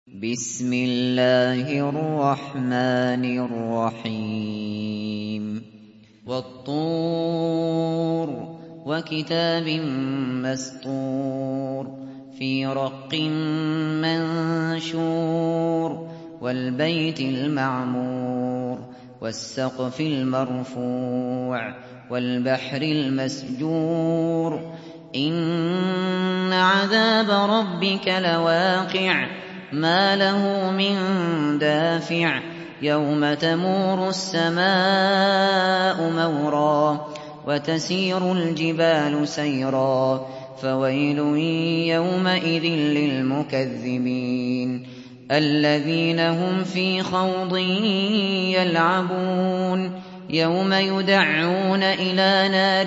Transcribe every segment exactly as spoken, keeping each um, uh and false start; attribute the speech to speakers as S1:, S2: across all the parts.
S1: بسم الله الرحمن الرحيم والطور وكتاب مسطور في رق منشور والبيت المعمور والسقف المرفوع والبحر المسجور إن عذاب ربك لواقع ما له من دافع يوم تمور السماء مورا وتسير الجبال سيرا فويل يومئذ للمكذبين الذين هم في خوض يلعبون يوم يدعون إلى نار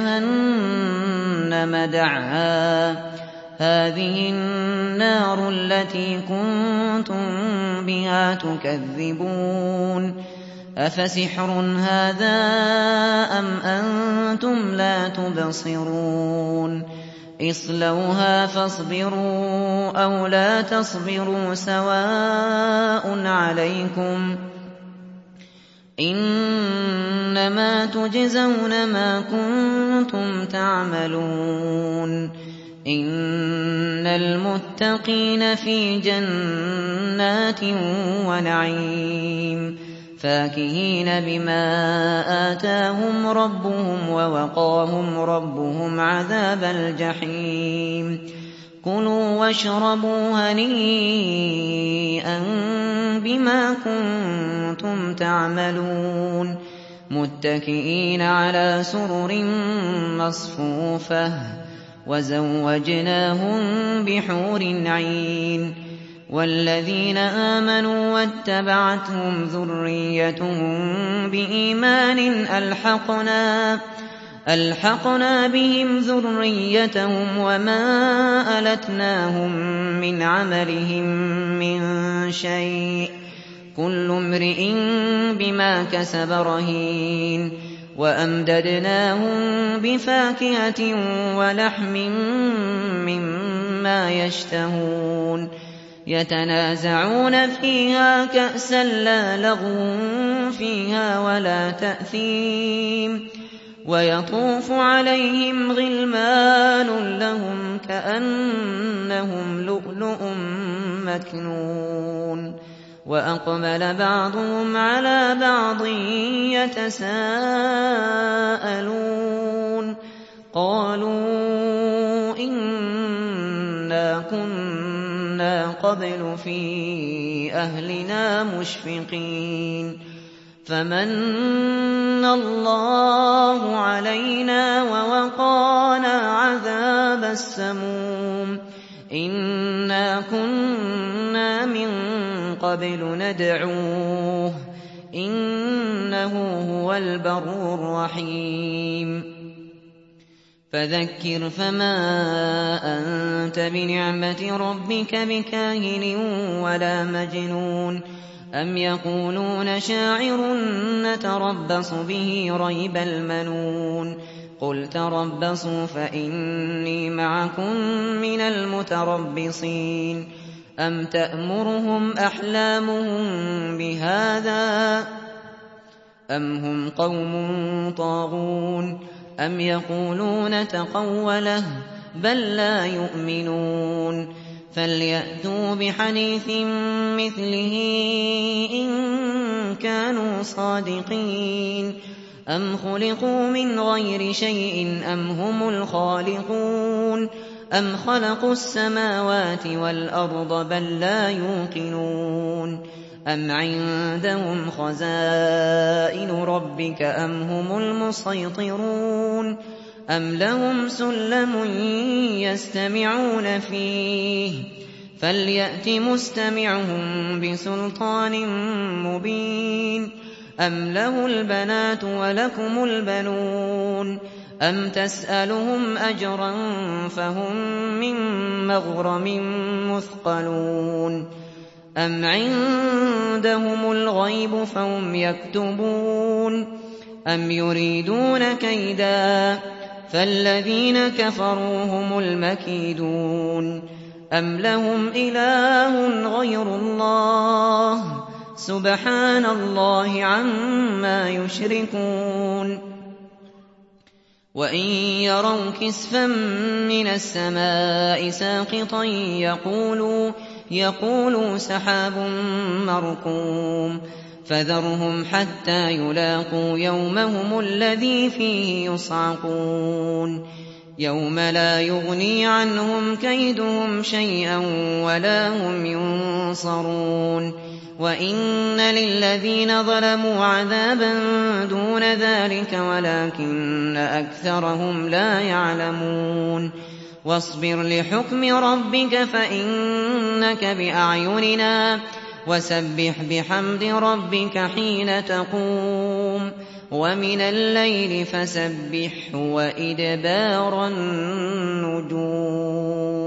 S1: جهنم دعا هذه النار التي كنتم بها تكذبون أفسحر هذا أم أنتم لا تبصرون اصلوها فاصبروا أو لا تصبروا سواء عليكم إنما تجزون ما كنتم تعملون إن المتقين في جنات ونعيم فاكهين بما آتاهم ربهم ووقاهم ربهم عذاب الجحيم كلوا واشربوا هنيئا بما كنتم تعملون متكئين على سرر مصفوفة وزوجناهم بحور عين والذين آمنوا واتبعتهم ذريتهم بإيمان ألحقنا ألحقنا بهم ذريتهم وما ألتناهم من عملهم من شيء كل امرئ بما كسب رهين وأمددناهم بفاكهة ولحم مما يشتهون يتنازعون فيها كأسا لا لغو فيها ولا تأثيم ويطوف عليهم غلمان لهم كأنهم لؤلؤ مكنون وأقبل بعضهم على بعض يتساءلون قالوا إنا كنا قبل في أهلنا مشفقين فمن الله علينا ووقانا عذاب السموم إنا كنا من قبل ندعوه إنه هو البر الرحيم فذكر فما أنت بنعمة ربك بكاهن ولا مجنون أم يقولون شاعر نتربص به ريب المنون قل تربصوا فإني معكم من المتربصين أم تأمرهم أحلامهم بهذا أم هم قوم طاغون أم يقولون تقوله بل لا يؤمنون فليأتوا بحديث مثله إن كانوا صادقين أم خلقوا من غير شيء أم هم الخالقون أم خلقوا السماوات والأرض بل لا يوقنون أم عندهم خزائن ربك أم هم المسيطرون أم لهم سلم يستمعون فيه فليأت مستمعهم بسلطان مبين أم له البنات ولكم البنون أم تسألهم أجرا فهم من مغرم مثقلون أم عندهم الغيب فهم يكتبون أم يريدون كيدا فالذين كفروا هم المكيدون أَمْ لَهُمْ إِلَٰهٌ غَيْرُ اللَّهِ سُبْحَانَ اللَّهِ عَمَّا يُشْرِكُونَ وَإِن يَرَوْا كِسْفًا مِّنَ السَّمَاءِ سَاقِطًا يَقُولُوا, يقولوا سَحَابٌ مَّرْكُومٌ فَذَرْهُمْ حَتَّىٰ يُلَاقُوا يَوْمَهُمُ الَّذِي فِيهِ يُصْعَقُونَ يَوْمَ لَا يُغْنِي عَنْهُمْ كَيْدُهُمْ شَيْئًا وَلَا هُمْ يُنصَرُونَ وَإِنَّ لِلَّذِينَ ظَلَمُوا عَذَابًا دُونَ ذَٰلِكَ وَلَٰكِنَّ أَكْثَرَهُمْ لَا يَعْلَمُونَ وَاصْبِرْ لِحُكْمِ رَبِّكَ فَإِنَّكَ بِأَعْيُنِنَا وَسَبِّحْ بِحَمْدِ رَبِّكَ حِينَ تَقُومُ وَمِنَ اللَّيْلِ فَسَبِّحْهُ وَإِدْبَارَ النُّجُومِ